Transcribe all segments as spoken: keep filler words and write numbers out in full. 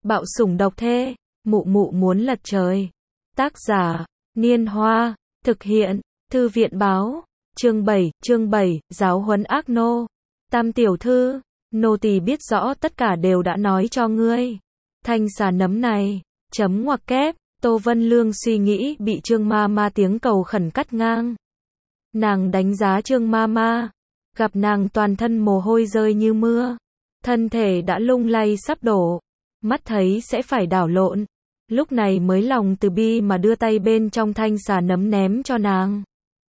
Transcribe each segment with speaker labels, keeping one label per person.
Speaker 1: Bạo sủng độc thê, mụ mụ muốn lật trời. Tác giả, Niên Hoa, thực hiện, Thư viện báo, chương bảy, chương bảy, giáo huấn ác nô. Tam tiểu thư, nô tỳ biết rõ tất cả đều đã nói cho ngươi. Thanh xà nấm này, chấm ngoặc kép, Tô Vân Lương suy nghĩ bị Trương ma ma tiếng cầu khẩn cắt ngang. Nàng đánh giá Trương ma ma, gặp nàng toàn thân mồ hôi rơi như mưa, thân thể đã lung lay sắp đổ, mắt thấy sẽ phải đảo lộn, lúc này mới lòng từ bi mà đưa tay bên trong thanh xà nấm ném cho nàng.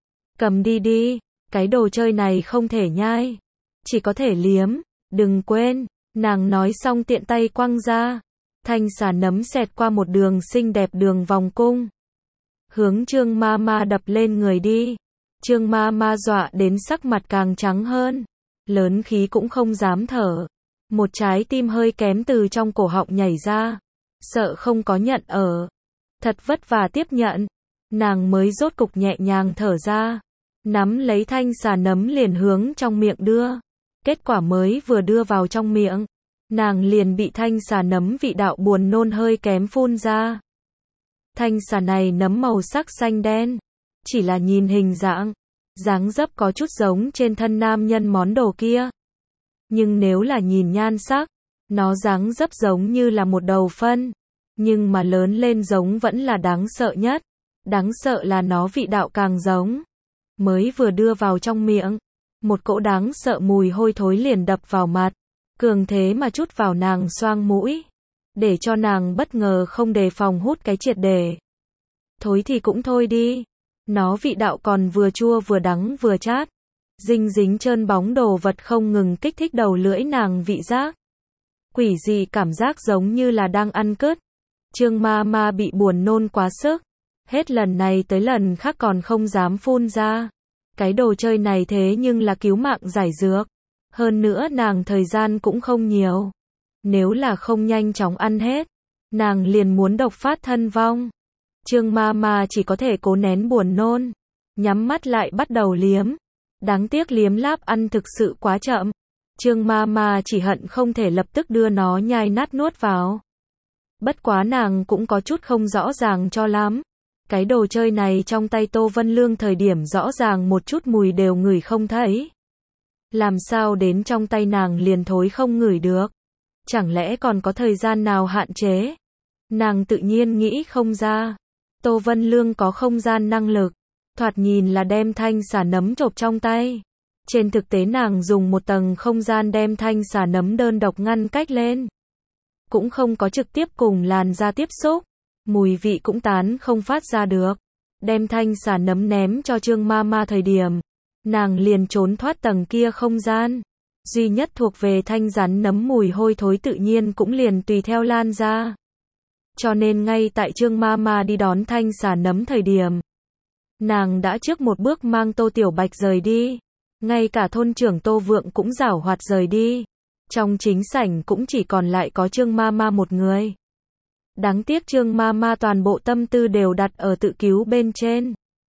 Speaker 1: Cầm đi đi, cái đồ chơi này không thể nhai, chỉ có thể liếm, đừng quên, nàng nói xong tiện tay quăng ra, thanh xà nấm xẹt qua một đường xinh đẹp đường vòng cung, hướng Trương ma ma đập lên người đi. Trương ma ma dọa đến sắc mặt càng trắng hơn, lớn khí cũng không dám thở, một trái tim hơi kém từ trong cổ họng nhảy ra, sợ không có nhận ở, thật vất vả tiếp nhận, nàng mới rốt cục nhẹ nhàng thở ra, nắm lấy thanh xà nấm liền hướng trong miệng đưa, kết quả mới vừa đưa vào trong miệng, nàng liền bị thanh xà nấm vị đạo buồn nôn hơi kém phun ra. Thanh xà này nấm màu sắc xanh đen, chỉ là nhìn hình dạng, dáng dấp có chút giống trên thân nam nhân món đồ kia. Nhưng nếu là nhìn nhan sắc, nó dáng dấp giống như là một đầu phân, nhưng mà lớn lên giống vẫn là đáng sợ nhất. Đáng sợ là nó vị đạo càng giống. Mới vừa đưa vào trong miệng, một cỗ đáng sợ mùi hôi thối liền đập vào mặt, cường thế mà chút vào nàng xoang mũi, để cho nàng bất ngờ không đề phòng hút cái triệt để. Thối thì cũng thôi đi. Nó vị đạo còn vừa chua vừa đắng vừa chát, dinh dính trơn bóng đồ vật không ngừng kích thích đầu lưỡi nàng vị giác. Quỷ dị cảm giác giống như là đang ăn cứt. Trương ma ma bị buồn nôn quá sức, hết lần này tới lần khác còn không dám phun ra. Cái đồ chơi này thế nhưng là cứu mạng giải dược. Hơn nữa nàng thời gian cũng không nhiều. Nếu là không nhanh chóng ăn hết, nàng liền muốn độc phát thân vong. Trương ma ma chỉ có thể cố nén buồn nôn, nhắm mắt lại bắt đầu liếm. Đáng tiếc liếm láp ăn thực sự quá chậm. Trương ma ma chỉ hận không thể lập tức đưa nó nhai nát nuốt vào. Bất quá nàng cũng có chút không rõ ràng cho lắm. Cái đồ chơi này trong tay Tô Vân Lương thời điểm rõ ràng một chút mùi đều ngửi không thấy. Làm sao đến trong tay nàng liền thối không ngửi được? Chẳng lẽ còn có thời gian nào hạn chế? Nàng tự nhiên nghĩ không ra. Tô Vân Lương có không gian năng lực, thoạt nhìn là đem thanh xà nấm chộp trong tay. Trên thực tế nàng dùng một tầng không gian đem thanh xà nấm đơn độc ngăn cách lên. Cũng không có trực tiếp cùng làn da tiếp xúc, mùi vị cũng tán không phát ra được. Đem thanh xà nấm ném cho Trương ma ma thời điểm, nàng liền trốn thoát tầng kia không gian. Duy nhất thuộc về thanh rắn nấm mùi hôi thối tự nhiên cũng liền tùy theo lan ra. Cho nên ngay tại Trương ma ma đi đón thanh xà nấm thời điểm, nàng đã trước một bước mang Tô Tiểu Bạch rời đi. Ngay cả thôn trưởng Tô Vượng cũng giảo hoạt rời đi. Trong chính sảnh cũng chỉ còn lại có Trương ma ma một người. Đáng tiếc Trương ma ma toàn bộ tâm tư đều đặt ở tự cứu bên trên.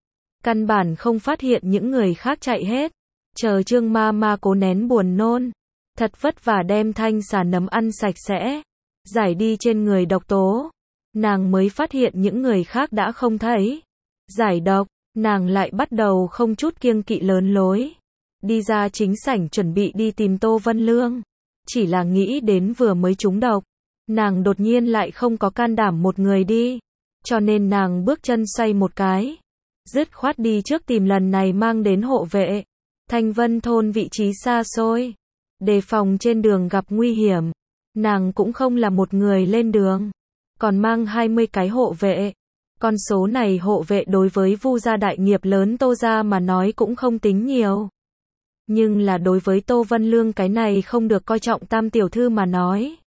Speaker 1: Căn bản không phát hiện những người khác chạy hết. Chờ Trương ma ma cố nén buồn nôn, thật vất vả đem thanh xà nấm ăn sạch sẽ, giải đi trên người độc tố. Nàng mới phát hiện những người khác đã không thấy. Giải độc, nàng lại bắt đầu không chút kiêng kỵ lớn lối. Đi ra chính sảnh chuẩn bị đi tìm Tô Vân Lương. Chỉ là nghĩ đến vừa mới trúng độc, nàng đột nhiên lại không có can đảm một người đi. Cho nên nàng bước chân xoay một cái, dứt khoát đi trước tìm lần này mang đến hộ vệ. Thanh Vân thôn vị trí xa xôi, đề phòng trên đường gặp nguy hiểm. Nàng cũng không là một người lên đường, còn mang hai mươi cái hộ vệ. Con số này hộ vệ đối với Vu gia đại nghiệp lớn Tô gia mà nói cũng không tính nhiều. Nhưng là đối với Tô Vân Lương cái này không được coi trọng tam tiểu thư mà nói,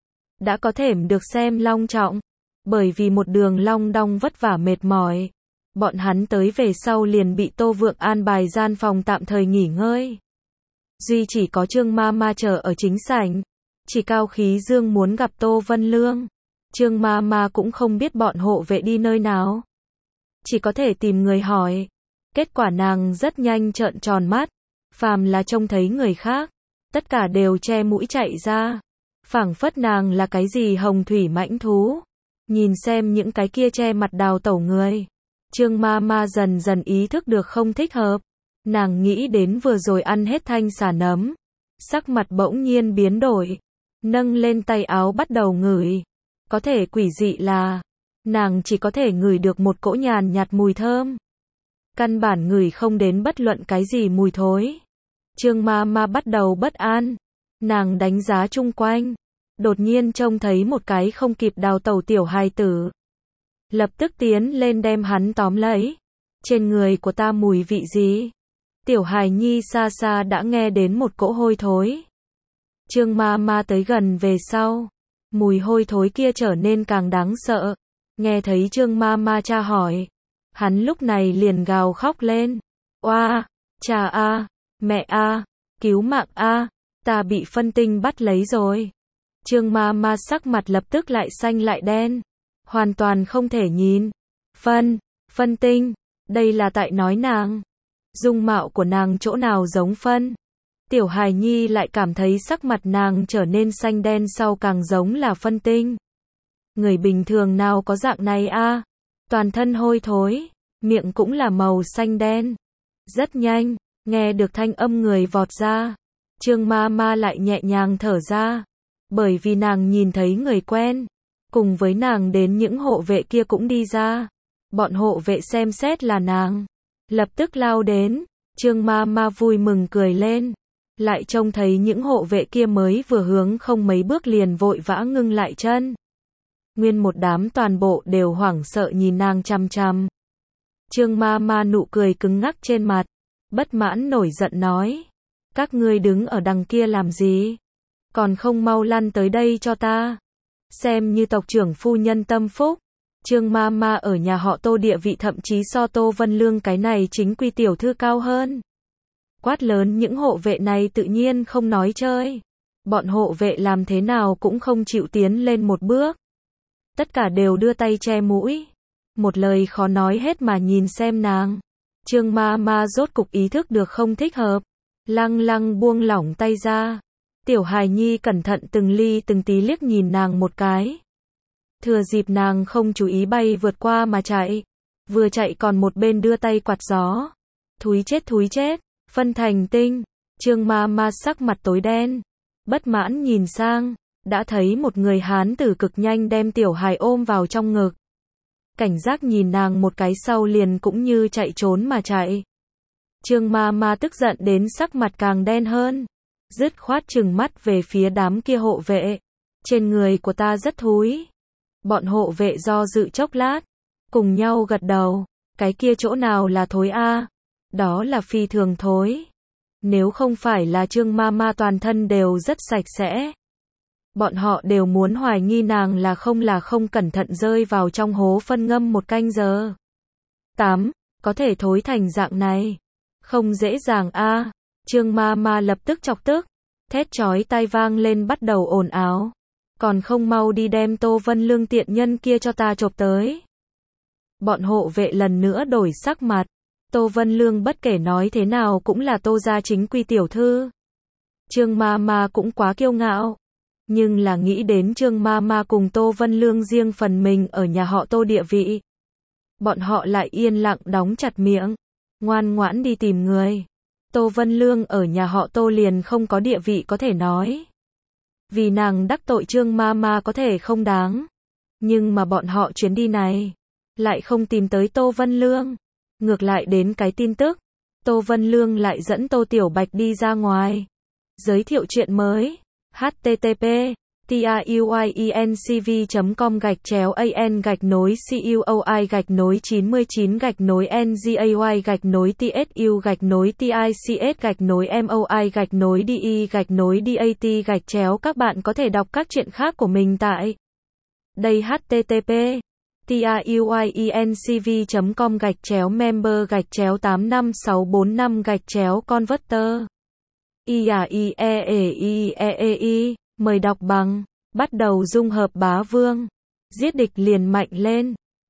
Speaker 1: đã có thể được xem long trọng. Bởi vì một đường long đong vất vả mệt mỏi, bọn hắn tới về sau liền bị Tô Vượng an bài gian phòng tạm thời nghỉ ngơi. Duy chỉ có Trương ma ma chờ ở chính sảnh, chỉ Cao Khí Dương muốn gặp Tô Vân Lương. Trương ma ma cũng không biết bọn hộ vệ đi nơi nào, chỉ có thể tìm người hỏi. Kết quả nàng rất nhanh trợn tròn mắt, phàm là trông thấy người khác, tất cả đều che mũi chạy ra. phảng phất nàng là cái gì hồng thủy mãnh thú. Nhìn xem những cái kia che mặt đào tẩu người. Trương ma ma dần dần ý thức được không thích hợp. Nàng nghĩ đến vừa rồi ăn hết thanh xà nấm. Sắc mặt bỗng nhiên biến đổi. Nâng lên tay áo bắt đầu ngửi. Có thể quỷ dị là, nàng chỉ có thể ngửi được một cỗ nhàn nhạt mùi thơm. Căn bản ngửi không đến bất luận cái gì mùi thối. Trương ma ma bắt đầu bất an. Nàng đánh giá chung quanh. Đột nhiên trông thấy một cái không kịp đào tẩu tiểu hài tử. Lập tức tiến lên đem hắn tóm lấy. Trên người của ta mùi vị gì? Tiểu hài nhi xa xa đã nghe đến một cỗ hôi thối. Trương ma ma tới gần về sau. Mùi hôi thối kia trở nên càng đáng sợ. Nghe thấy Trương ma ma tra hỏi. Hắn lúc này liền gào khóc lên. Oa, cha a, mẹ a, cứu mạng a, ta bị phân tinh bắt lấy rồi. Trương ma ma sắc mặt lập tức lại xanh lại đen. Hoàn toàn không thể nhìn. Phân, phân tinh, đây là tại nói nàng. Dung mạo của nàng chỗ nào giống phân. Tiểu hài nhi lại cảm thấy sắc mặt nàng trở nên xanh đen sau càng giống là phân tinh. Người bình thường nào có dạng này a? Toàn thân hôi thối, miệng cũng là màu xanh đen. Rất nhanh, nghe được thanh âm người vọt ra. Trương ma ma lại nhẹ nhàng thở ra. Bởi vì nàng nhìn thấy người quen. Cùng với nàng đến những hộ vệ kia cũng đi ra. Bọn hộ vệ xem xét là nàng. Lập tức lao đến. Trương ma ma vui mừng cười lên. Lại trông thấy những hộ vệ kia mới vừa hướng không mấy bước liền vội vã ngưng lại chân. Nguyên một đám toàn bộ đều hoảng sợ nhìn nàng chằm chằm. Trương ma ma nụ cười cứng ngắc trên mặt. Bất mãn nổi giận nói. Các ngươi đứng ở đằng kia làm gì? Còn không mau lăn tới đây cho ta. Xem như tộc trưởng phu nhân tâm phúc. Trương ma ma ở nhà họ Tô địa vị thậm chí so Tô Vân Lương cái này chính quy tiểu thư cao hơn. Quát lớn những hộ vệ này tự nhiên không nói chơi. Bọn hộ vệ làm thế nào cũng không chịu tiến lên một bước. Tất cả đều đưa tay che mũi. Một lời khó nói hết mà nhìn xem nàng. Trương ma ma rốt cục ý thức được không thích hợp. Lăng lăng buông lỏng tay ra. Tiểu hài nhi cẩn thận từng ly từng tí liếc nhìn nàng một cái. Thừa dịp nàng không chú ý bay vượt qua mà chạy. Vừa chạy còn một bên đưa tay quạt gió. Thúi chết thúi chết. Phân thành tinh. Trương ma ma sắc mặt tối đen. Bất mãn nhìn sang. Đã thấy một người hán tử cực nhanh đem tiểu hài ôm vào trong ngực. Cảnh giác nhìn nàng một cái sau liền cũng như chạy trốn mà chạy. Trương ma ma tức giận đến sắc mặt càng đen hơn. Dứt khoát trừng mắt về phía đám kia hộ vệ. Trên người của ta rất thúi. Bọn hộ vệ do dự chốc lát. Cùng nhau gật đầu. Cái kia chỗ nào là thối a? Đó là phi thường thối. Nếu không phải là Trương ma ma toàn thân đều rất sạch sẽ. Bọn họ đều muốn hoài nghi nàng là không là không cẩn thận rơi vào trong hố phân ngâm một canh giờ. tám. Có thể thối thành dạng này. Không dễ dàng a. Trương ma ma lập tức chọc tức. Thét chói tai vang lên bắt đầu ồn ào. Còn không mau đi đem Tô Vân Lương tiện nhân kia cho ta chộp tới. Bọn hộ vệ lần nữa đổi sắc mặt. Tô Vân Lương bất kể nói thế nào cũng là Tô gia chính quy tiểu thư. Trương ma ma cũng quá kiêu ngạo. Nhưng là nghĩ đến Trương ma ma cùng Tô Vân Lương riêng phần mình ở nhà họ Tô địa vị. Bọn họ lại yên lặng đóng chặt miệng. Ngoan ngoãn đi tìm người. Tô Vân Lương ở nhà họ Tô liền không có địa vị có thể nói. Vì nàng đắc tội Trương ma ma có thể không đáng. Nhưng mà bọn họ chuyến đi này. Lại không tìm tới Tô Vân Lương. Ngược lại đến cái tin tức. Tô Vân Lương lại dẫn Tô Tiểu Bạch đi ra ngoài. Giới thiệu chuyện mới. H T T P truyencv chấm com gạch chéo an gạch nối cuoi gạch nối chín mươi chín gạch nối ngay gạch nối tsu gạch nối tics gạch nối moi gạch nối de gạch nối dat gạch chéo. Các bạn có thể đọc các chuyện khác của mình tại đây. H T T P truyencv chấm com gạch chéo member gạch chéo tám năm sáu bốn năm gạch chéo converter i a i e e i e e i. Mời đọc bằng. Bắt đầu dung hợp bá vương. Giết địch liền mạnh lên.